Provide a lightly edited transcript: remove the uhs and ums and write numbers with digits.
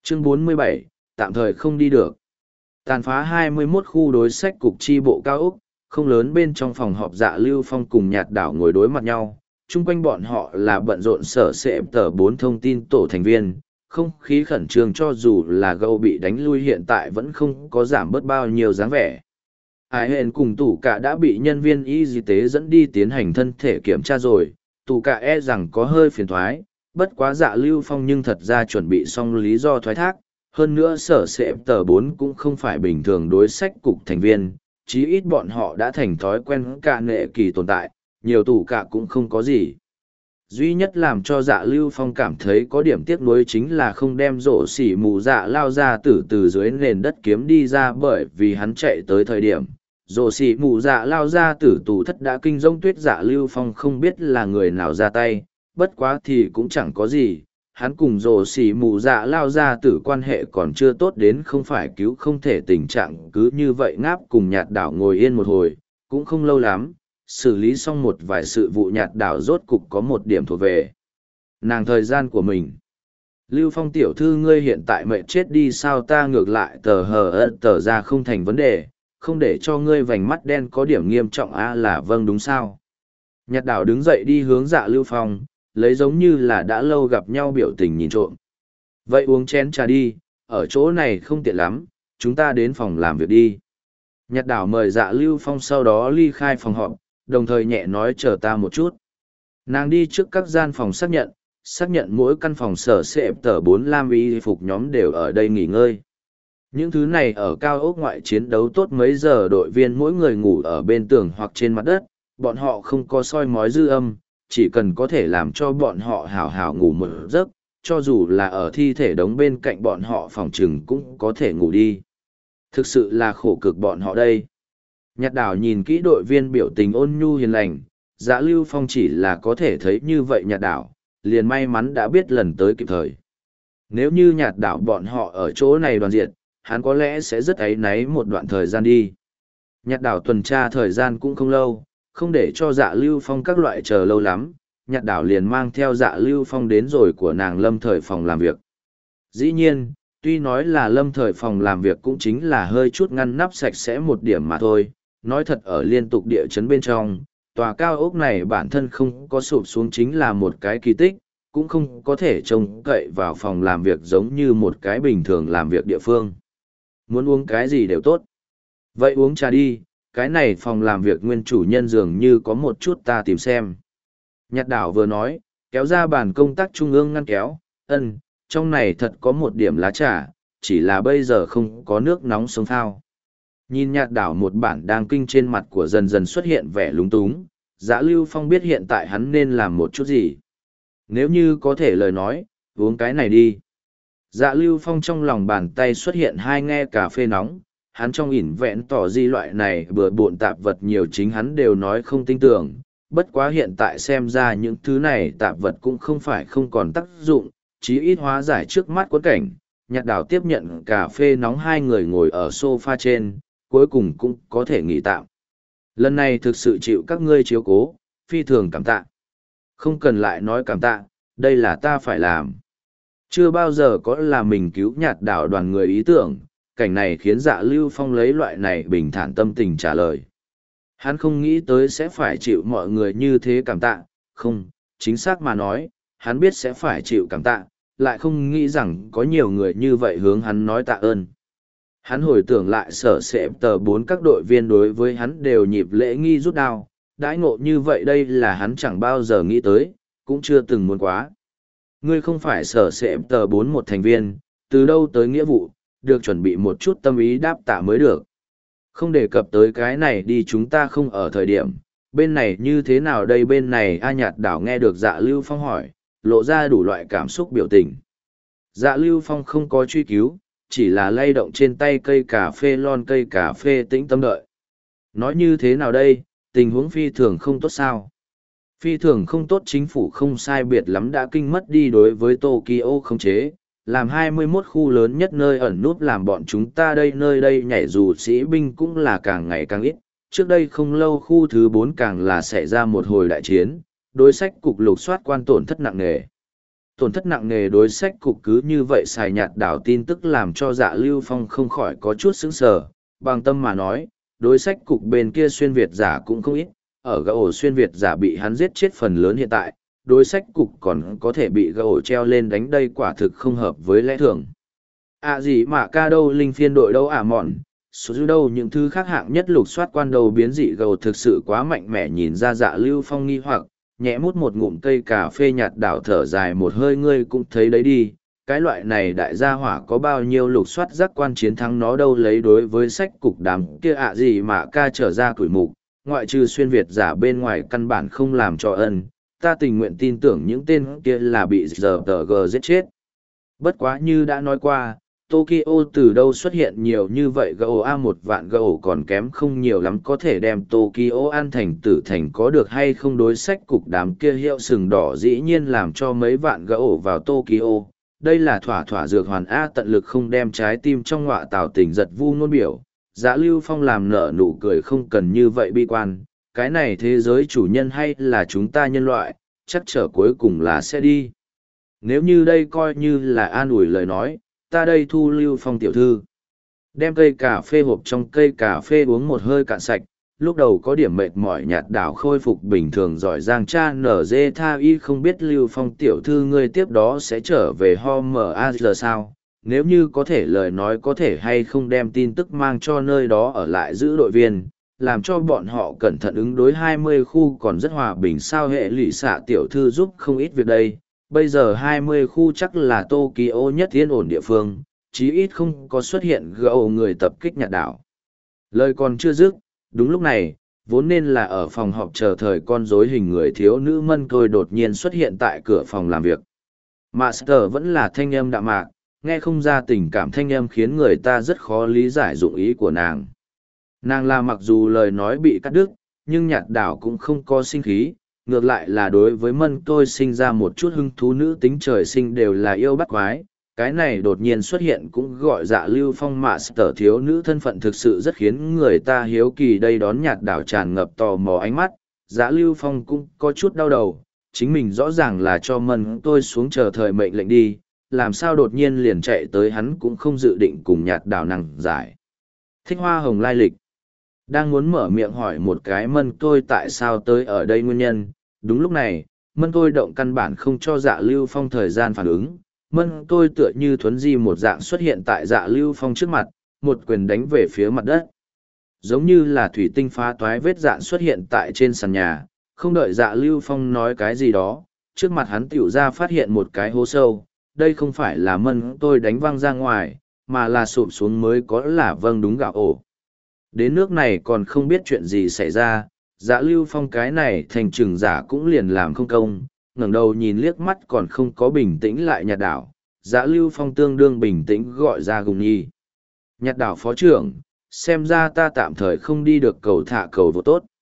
Chương 47, tạm thời không đi được. Tàn phá 21 khu đối sách cục chi bộ cao ốc, không lớn bên trong phòng họp Dạ Lưu Phong cùng Nhạt Đảo ngồi đối mặt nhau, chung quanh bọn họ là bận rộn sở sệ tờ 4 thông tin tổ thành viên, không khí khẩn trương cho dù là gâu bị đánh lui hiện tại vẫn không có giảm bớt bao nhiêu dáng vẻ. Ái hẹn cùng tủ cả đã bị nhân viên y tế dẫn đi tiến hành thân thể kiểm tra rồi, tủ cả e rằng có hơi phiền thoái, bất quá Dạ Lưu Phong nhưng thật ra chuẩn bị xong lý do thoái thác. Hơn nữa sở sệ tờ 4 cũng không phải bình thường đối sách cục thành viên, chí ít bọn họ đã thành thói quen cả nệ kỳ tồn tại, nhiều tủ cả cũng không có gì. Duy nhất làm cho Dạ Lưu Phong cảm thấy có điểm tiếc nuối chính là không đem rổ xỉ mù dạ lao ra từ dưới nền đất kiếm đi ra, bởi vì hắn chạy tới thời điểm. Rổ xỉ mù dạ lao ra tử tù thất đã kinh rông tuyết. Dạ Lưu Phong không biết là người nào ra tay, bất quá thì cũng chẳng có gì. Hắn cùng rổ xỉ mù dạ lao ra tử quan hệ còn chưa tốt đến không phải cứu không thể, tình trạng cứ như vậy ngáp cùng Nhạt Đảo ngồi yên một hồi, cũng không lâu lắm, xử lý xong một vài sự vụ. Nhạt Đảo rốt cục có một điểm thuộc về nàng thời gian của mình. Lưu Phong tiểu thư, ngươi hiện tại mệt chết đi sao? Ta ngược lại tờ ra không thành vấn đề, không để cho ngươi vành mắt đen có điểm nghiêm trọng là vâng đúng sao? Nhạt Đảo đứng dậy đi hướng Dạ Lưu Phong, lấy giống như là đã lâu gặp nhau biểu tình nhìn trộm. Vậy uống chén trà đi, ở chỗ này không tiện lắm, chúng ta đến phòng làm việc đi. Nhạt Đảo mời Dạ Lưu Phong sau đó ly khai phòng họp, đồng thời nhẹ nói chờ ta một chút. Nàng đi trước các gian phòng xác nhận mỗi căn phòng sở sệ tờ 4 lam y phục nhóm đều ở đây nghỉ ngơi. Những thứ này ở cao ốc ngoại chiến đấu tốt mấy giờ, đội viên mỗi người ngủ ở bên tường hoặc trên mặt đất, bọn họ không có soi mói dư âm, chỉ cần có thể làm cho bọn họ hảo hảo ngủ một giấc, cho dù là ở thi thể đống bên cạnh bọn họ phòng trừng cũng có thể ngủ đi. Thực sự là khổ cực bọn họ đây. Nhạt Đảo nhìn kỹ đội viên biểu tình ôn nhu hiền lành, Dạ Lưu Phong chỉ là có thể thấy như vậy. Nhạt Đảo liền may mắn đã biết lần tới kịp thời. Nếu như Nhạt Đảo bọn họ ở chỗ này đoàn diện, hắn có lẽ sẽ rất áy náy một đoạn thời gian đi. Nhạt Đảo tuần tra thời gian cũng không lâu, không để cho Dạ Lưu Phong các loại chờ lâu lắm, Nhạt Đảo liền mang theo Dạ Lưu Phong đến rồi của nàng Lâm Thời phòng làm việc. Dĩ nhiên, tuy nói là Lâm Thời phòng làm việc cũng chính là hơi chút ngăn nắp sạch sẽ một điểm mà thôi, nói thật ở liên tục địa chấn bên trong, tòa cao ốc này bản thân không có sụp xuống chính là một cái kỳ tích, cũng không có thể trông cậy vào phòng làm việc giống như một cái bình thường làm việc địa phương. Muốn uống cái gì đều tốt. Vậy uống trà đi, cái này phòng làm việc nguyên chủ nhân dường như có một chút, ta tìm xem. Nhạt Đảo vừa nói, kéo ra bàn công tác trung ương ngăn kéo, trong này thật có một điểm lá trà, chỉ là bây giờ không có nước nóng sống thao. Nhìn Nhạt Đảo một bản đang kinh trên mặt của dần dần xuất hiện vẻ lúng túng, Dạ Lưu Phong biết hiện tại hắn nên làm một chút gì. Nếu như có thể lời nói, uống cái này đi. Dạ Lưu Phong trong lòng bàn tay xuất hiện hai nghe cà phê nóng, hắn trong ỉn vẹn tỏ di loại này bừa bộn tạp vật nhiều chính hắn đều nói không tin tưởng, bất quá hiện tại xem ra những thứ này tạp vật cũng không phải không còn tác dụng, chí ít hóa giải trước mắt quẫn cảnh. Nhạt Đảo tiếp nhận cà phê nóng, hai người ngồi ở sofa trên, cuối cùng cũng có thể nghỉ tạm. Lần này thực sự chịu các ngươi chiếu cố, phi thường cảm tạ. Không cần lại nói cảm tạ, đây là ta phải làm. Chưa bao giờ có là mình cứu Nhạt Đảo đoàn người ý tưởng, cảnh này khiến Dạ Lưu Phong lấy loại này bình thản tâm tình trả lời. Hắn không nghĩ tới sẽ phải chịu mọi người như thế cảm tạ, không, chính xác mà nói, hắn biết sẽ phải chịu cảm tạ, lại không nghĩ rằng có nhiều người như vậy hướng hắn nói tạ ơn. Hắn hồi tưởng lại sở sệ tờ 4 các đội viên đối với hắn đều nhịp lễ nghi rút đao, đãi ngộ như vậy đây là hắn chẳng bao giờ nghĩ tới, cũng chưa từng muốn quá. Ngươi không phải sở sệ tờ 4 một thành viên, từ đâu tới nghĩa vụ, được chuẩn bị một chút tâm ý đáp tạ mới được. Không đề cập tới cái này đi, chúng ta không ở thời điểm, bên này như thế nào đây? Bên này Nhạt Đảo nghe được Dạ Lưu Phong hỏi, lộ ra đủ loại cảm xúc biểu tình. Dạ Lưu Phong không có truy cứu, chỉ là lay động trên tay cây cà phê lon, cây cà phê tĩnh tâm đợi. Nói như thế nào đây, tình huống phi thường không tốt sao? Phi thường không tốt, chính phủ không sai biệt lắm đã kinh mất đi đối với Tokyo khống chế, làm 21 khu lớn nhất nơi ẩn núp làm bọn chúng ta đây nơi đây nhảy dù sĩ binh cũng là càng ngày càng ít. Trước đây không lâu khu thứ 4 càng là xảy ra một hồi đại chiến, đối sách cục lục soát quan tổn thất nặng nề. tổn thất nặng nề đối sách cục cứ như vậy xài nhạt đảo tin tức làm cho Dạ Lưu Phong không khỏi có chút sững sờ, bằng tâm mà nói, đối sách cục bên kia xuyên Việt giả cũng không ít, ở gã ổ xuyên Việt giả bị hắn giết chết phần lớn hiện tại, đối sách cục còn có thể bị gã ổ treo lên đánh đây quả thực không hợp với lẽ thường. Gì mà ca đâu linh phiên đội đâu mọn, số dư đâu những thứ khác hạng nhất lục soát quan đầu biến dị gầu thực sự quá mạnh mẽ nhìn ra Dạ Lưu Phong nghi hoặc, nhẹ mút một ngụm cây cà phê nhạt đảo thở dài một hơi ngươi cũng thấy đấy đi, cái loại này đại gia hỏa có bao nhiêu lục soát giác quan chiến thắng nó đâu lấy đối với sách cục đám kia gì mà ca trở ra tuổi mục, ngoại trừ xuyên Việt giả bên ngoài căn bản không làm cho ân, ta tình nguyện tin tưởng những tên kia là bị giờ tờ g giết chết. Bất quá như đã nói qua, Tokyo từ đâu xuất hiện nhiều như vậy GOA một vạn GO còn kém không nhiều lắm có thể đem Tokyo an thành tử thành có được hay không đối sách cục đám kia hiệu sừng đỏ dĩ nhiên làm cho mấy vạn GO vào Tokyo. Đây là thỏa thỏa dược hoàn A tận lực không đem trái tim trong ngọa tào tình giật vu ngôn biểu. Dạ Lưu Phong làm nở nụ cười không cần như vậy bi quan, cái này thế giới chủ nhân hay là chúng ta nhân loại, chắc trở cuối cùng là sẽ đi. Nếu như đây coi như là an ủi lời nói, ta đây thu Lưu Phong tiểu thư. Đem cây cà phê hộp trong cây cà phê uống một hơi cạn sạch, lúc đầu có điểm mệt mỏi nhạt đảo khôi phục bình thường giỏi giang cha nở dê tha y không biết Lưu Phong tiểu thư ngươi tiếp đó sẽ trở về ho mờ a giờ sao. Nếu như có thể lời nói có thể hay không đem tin tức mang cho nơi đó ở lại giữ đội viên, làm cho bọn họ cẩn thận ứng đối 20 khu còn rất hòa bình sao hệ lụy xạ tiểu thư giúp không ít việc đây. Bây giờ 20 khu chắc là Tokyo nhất yên ổn địa phương, chí ít không có xuất hiện gậu người tập kích nhạt đảo. Lời còn chưa dứt, đúng lúc này, vốn nên là ở phòng họp chờ thời con rối hình người thiếu nữ mân tôi đột nhiên xuất hiện tại cửa phòng làm việc. Master vẫn là thanh âm đạm mạc, nghe không ra tình cảm thanh âm khiến người ta rất khó lý giải dụng ý của nàng. Nàng là mặc dù lời nói bị cắt đứt, nhưng nhạt đảo cũng không có sinh khí, ngược lại là đối với mân tôi sinh ra một chút hứng thú nữ tính trời sinh đều là yêu bắt quái. Cái này đột nhiên xuất hiện cũng gọi Dạ Lưu Phong Master thiếu nữ thân phận thực sự rất khiến người ta hiếu kỳ đây đón nhạt đảo tràn ngập tò mò ánh mắt. Dạ Lưu Phong cũng có chút đau đầu, chính mình rõ ràng là cho mân tôi xuống chờ thời mệnh lệnh đi, làm sao đột nhiên liền chạy tới hắn cũng không dự định cùng nhạt đảo năng giải. Thích hoa hồng lai lịch. Đang muốn mở miệng hỏi một cái mân tôi tại sao tới ở đây nguyên nhân, đúng lúc này, mân tôi động căn bản không cho Dạ Lưu Phong thời gian phản ứng, mân tôi tựa như thuấn di một dạng xuất hiện tại Dạ Lưu Phong trước mặt, một quyền đánh về phía mặt đất. Giống như là thủy tinh phá toái vết dạn xuất hiện tại trên sàn nhà, không đợi Dạ Lưu Phong nói cái gì đó, trước mặt hắn tiểu ra phát hiện một cái hố sâu, đây không phải là mân tôi đánh văng ra ngoài, mà là sụp xuống mới có là vâng đúng gạo ổ. Đến nước này còn không biết chuyện gì xảy ra, Dạ Lưu Phong cái này thành trừng giả cũng liền làm không công, ngẩng đầu nhìn liếc mắt còn không có bình tĩnh lại nhạt đảo. Dạ Lưu Phong tương đương bình tĩnh gọi ra Gùng Nhi. Nhạt đảo phó trưởng, xem ra ta tạm thời không đi được cầu thả cầu vô tốt.